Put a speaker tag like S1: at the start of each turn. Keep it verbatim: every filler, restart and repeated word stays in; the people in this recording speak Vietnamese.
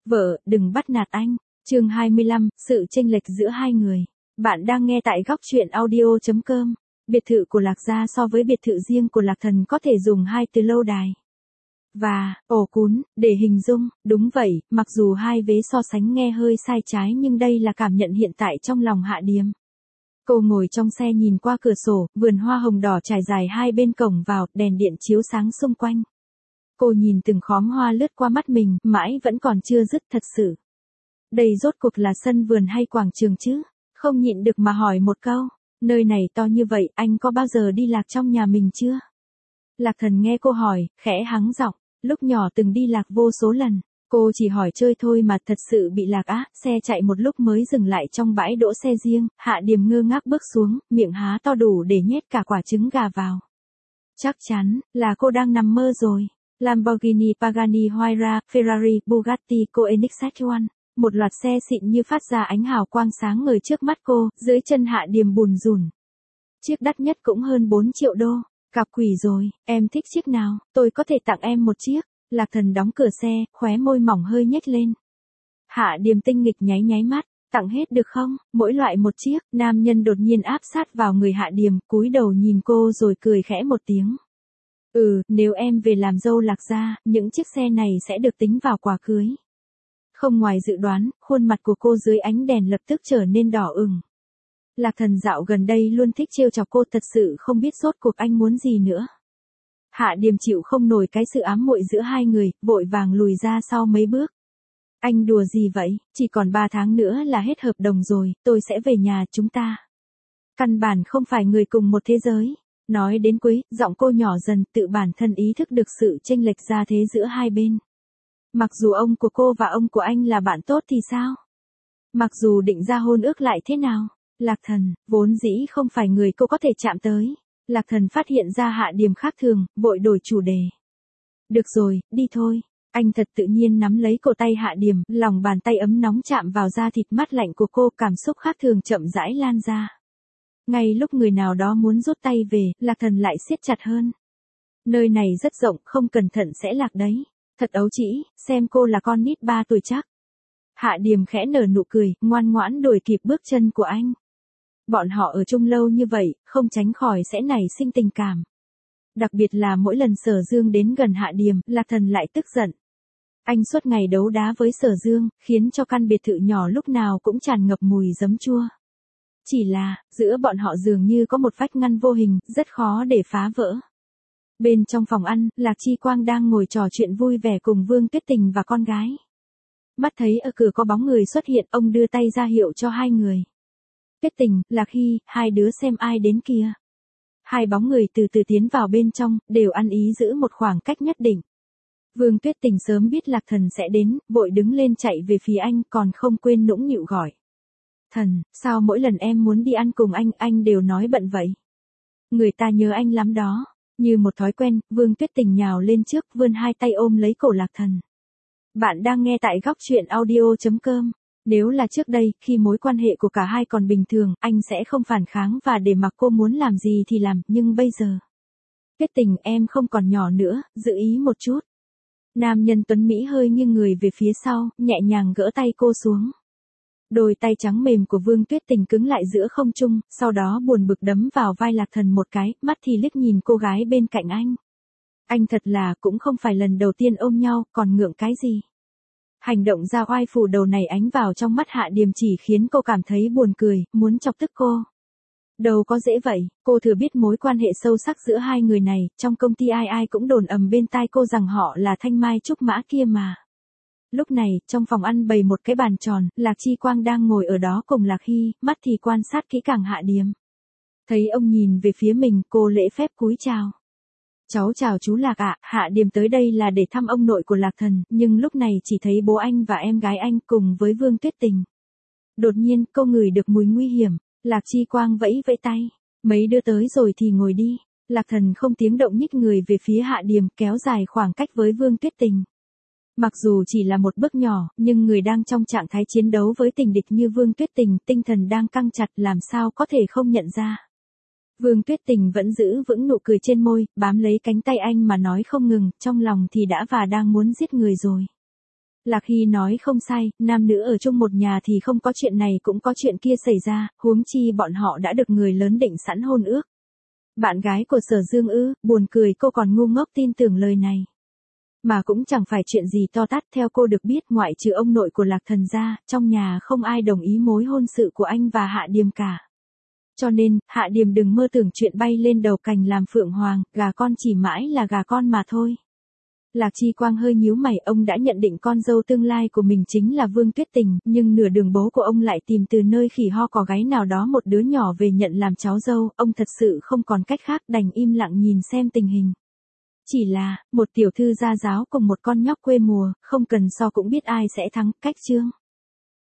S1: Vợ, đừng bắt nạt anh. Chương hai mươi lăm, sự chênh lệch giữa hai người. Bạn đang nghe tại góc truyện audio chấm com. Biệt thự của Lạc Gia so với biệt thự riêng của Lạc Thần có thể dùng hai từ lâu đài và ổ cún để hình dung. Đúng vậy, mặc dù hai vế so sánh nghe hơi sai trái nhưng đây là cảm nhận hiện tại trong lòng Hạ Điềm. Cô ngồi trong xe nhìn qua cửa sổ, vườn hoa hồng đỏ trải dài hai bên cổng vào, đèn điện chiếu sáng xung quanh. Cô nhìn từng khóm hoa lướt qua mắt mình, mãi vẫn còn chưa dứt thật sự. Đây rốt cuộc là sân vườn hay quảng trường chứ? Không nhịn được mà hỏi một câu, nơi này to như vậy, anh có bao giờ đi lạc trong nhà mình chưa? Lạc Thần nghe cô hỏi, khẽ hắng giọng, lúc nhỏ từng đi lạc vô số lần. Cô chỉ hỏi chơi thôi mà thật sự bị lạc á, xe chạy một lúc mới dừng lại trong bãi đỗ xe riêng, Hạ Điềm ngơ ngác bước xuống, miệng há to đủ để nhét cả quả trứng gà vào. Chắc chắn, là cô đang nằm mơ rồi. Lamborghini, Pagani, Huayra, Ferrari, Bugatti, Koenigsegg, một loạt xe xịn như phát ra ánh hào quang sáng ngời trước mắt cô, dưới chân Hạ Điềm bùn rùn. Chiếc đắt nhất cũng hơn bốn triệu đô. Cặp quỷ rồi, em thích chiếc nào, tôi có thể tặng em một chiếc. Lạc Thần đóng cửa xe, khóe môi mỏng hơi nhếch lên. Hạ Điềm tinh nghịch nháy nháy mắt, tặng hết được không, mỗi loại một chiếc. Nam nhân đột nhiên áp sát vào người Hạ Điềm, cúi đầu nhìn cô rồi cười khẽ một tiếng. Ừ, nếu em về làm dâu Lạc Gia, những chiếc xe này sẽ được tính vào quà cưới. Không ngoài dự đoán, khuôn mặt của cô dưới ánh đèn lập tức trở nên đỏ ửng. Lạc Thần dạo gần đây luôn thích trêu chọc cô, thật sự không biết rốt cuộc anh muốn gì nữa. Hạ Điềm chịu không nổi cái sự ám muội giữa hai người, vội vàng lùi ra sau mấy bước. Anh đùa gì vậy, chỉ còn ba tháng nữa là hết hợp đồng rồi, tôi sẽ về nhà chúng ta. Căn bản không phải người cùng một thế giới. Nói đến cuối, giọng cô nhỏ dần, tự bản thân ý thức được sự chênh lệch ra thế giữa hai bên. Mặc dù ông của cô và ông của anh là bạn tốt thì sao? Mặc dù định ra hôn ước lại thế nào? Lạc Thần, vốn dĩ không phải người cô có thể chạm tới. Lạc Thần phát hiện ra Hạ Điềm khác thường, vội đổi chủ đề. Được rồi, đi thôi. Anh thật tự nhiên nắm lấy cổ tay Hạ Điềm, lòng bàn tay ấm nóng chạm vào da thịt mát lạnh của cô, cảm xúc khác thường chậm rãi lan ra. Ngay lúc người nào đó muốn rút tay về, Lạc Thần lại siết chặt hơn. Nơi này rất rộng, không cẩn thận sẽ lạc đấy. Thật ấu trĩ, xem cô là con nít ba tuổi chắc. Hạ Điềm khẽ nở nụ cười, ngoan ngoãn đuổi kịp bước chân của anh. Bọn họ ở chung lâu như vậy, không tránh khỏi sẽ nảy sinh tình cảm. Đặc biệt là mỗi lần Sở Dương đến gần Hạ Điềm, Lạc Thần lại tức giận. Anh suốt ngày đấu đá với Sở Dương, khiến cho căn biệt thự nhỏ lúc nào cũng tràn ngập mùi giấm chua. Chỉ là, giữa bọn họ dường như có một vách ngăn vô hình, rất khó để phá vỡ. Bên trong phòng ăn, Lạc Chi Quang đang ngồi trò chuyện vui vẻ cùng Vương Tuyết Tình và con gái. Mắt thấy ở cửa có bóng người xuất hiện, ông đưa tay ra hiệu cho hai người. Tuyết Tình, Lạc Hy, hai đứa xem ai đến kìa. Hai bóng người từ từ tiến vào bên trong, đều ăn ý giữ một khoảng cách nhất định. Vương Tuyết Tình sớm biết Lạc Thần sẽ đến, vội đứng lên chạy về phía anh, còn không quên nũng nịu gọi. Thần, sao mỗi lần em muốn đi ăn cùng anh, anh đều nói bận vậy? Người ta nhớ anh lắm đó. Như một thói quen, Vương Tuyết Tình nhào lên trước, vươn hai tay ôm lấy cổ Lạc Thần. Bạn đang nghe tại góc truyện audio chấm com. Nếu là trước đây, khi mối quan hệ của cả hai còn bình thường, anh sẽ không phản kháng và để mặc cô muốn làm gì thì làm, nhưng bây giờ. Tuyết Tình, em không còn nhỏ nữa, giữ ý một chút. Nam nhân tuấn Mỹ hơi nghiêng người về phía sau, nhẹ nhàng gỡ tay cô xuống. Đôi tay trắng mềm của Vương Tuyết Tình cứng lại giữa không trung, sau đó buồn bực đấm vào vai Lạc Thần một cái, mắt thì liếc nhìn cô gái bên cạnh anh. Anh thật là cũng không phải lần đầu tiên ôm nhau, còn ngượng cái gì. Hành động ra oai phủ đầu này ánh vào trong mắt Hạ Điềm chỉ khiến cô cảm thấy buồn cười, muốn chọc tức cô. Đâu có dễ vậy, cô thừa biết mối quan hệ sâu sắc giữa hai người này, trong công ty ai ai cũng đồn ầm bên tai cô rằng họ là thanh mai trúc mã kia mà. Lúc này, trong phòng ăn bày một cái bàn tròn, Lạc Chi Quang đang ngồi ở đó cùng Lạc Hy, mắt thì quan sát kỹ càng Hạ Điềm. Thấy ông nhìn về phía mình, cô lễ phép cúi chào. Cháu chào chú Lạc ạ, Hạ Điềm tới đây là để thăm ông nội của Lạc Thần, nhưng lúc này chỉ thấy bố anh và em gái anh cùng với Vương Tuyết Tình. Đột nhiên, cô ngửi được mùi nguy hiểm, Lạc Chi Quang vẫy vẫy tay. Mấy đứa tới rồi thì ngồi đi. Lạc Thần không tiếng động nhích người về phía Hạ Điềm, kéo dài khoảng cách với Vương Tuyết Tình. Mặc dù chỉ là một bước nhỏ, nhưng người đang trong trạng thái chiến đấu với tình địch như Vương Tuyết Tình, tinh thần đang căng chặt làm sao có thể không nhận ra. Vương Tuyết Tình vẫn giữ vững nụ cười trên môi, bám lấy cánh tay anh mà nói không ngừng, trong lòng thì đã và đang muốn giết người rồi. Lạc Hy nói không sai, nam nữ ở chung một nhà thì không có chuyện này cũng có chuyện kia xảy ra, huống chi bọn họ đã được người lớn định sẵn hôn ước. Bạn gái của Sở Dương ư, buồn cười cô còn ngu ngốc tin tưởng lời này. Mà cũng chẳng phải chuyện gì to tát, theo cô được biết ngoại trừ ông nội của Lạc Thần ra, trong nhà không ai đồng ý mối hôn sự của anh và Hạ Điềm cả. Cho nên, Hạ Điềm đừng mơ tưởng chuyện bay lên đầu cành làm phượng hoàng, gà con chỉ mãi là gà con mà thôi. Lạc Chi Quang hơi nhíu mày, ông đã nhận định con dâu tương lai của mình chính là Vương Tuyết Tình, nhưng nửa đường bố của ông lại tìm từ nơi khỉ ho cò gáy nào đó một đứa nhỏ về nhận làm cháu dâu, ông thật sự không còn cách khác đành im lặng nhìn xem tình hình. Chỉ là, một tiểu thư gia giáo cùng một con nhóc quê mùa, không cần so cũng biết ai sẽ thắng, cách chương.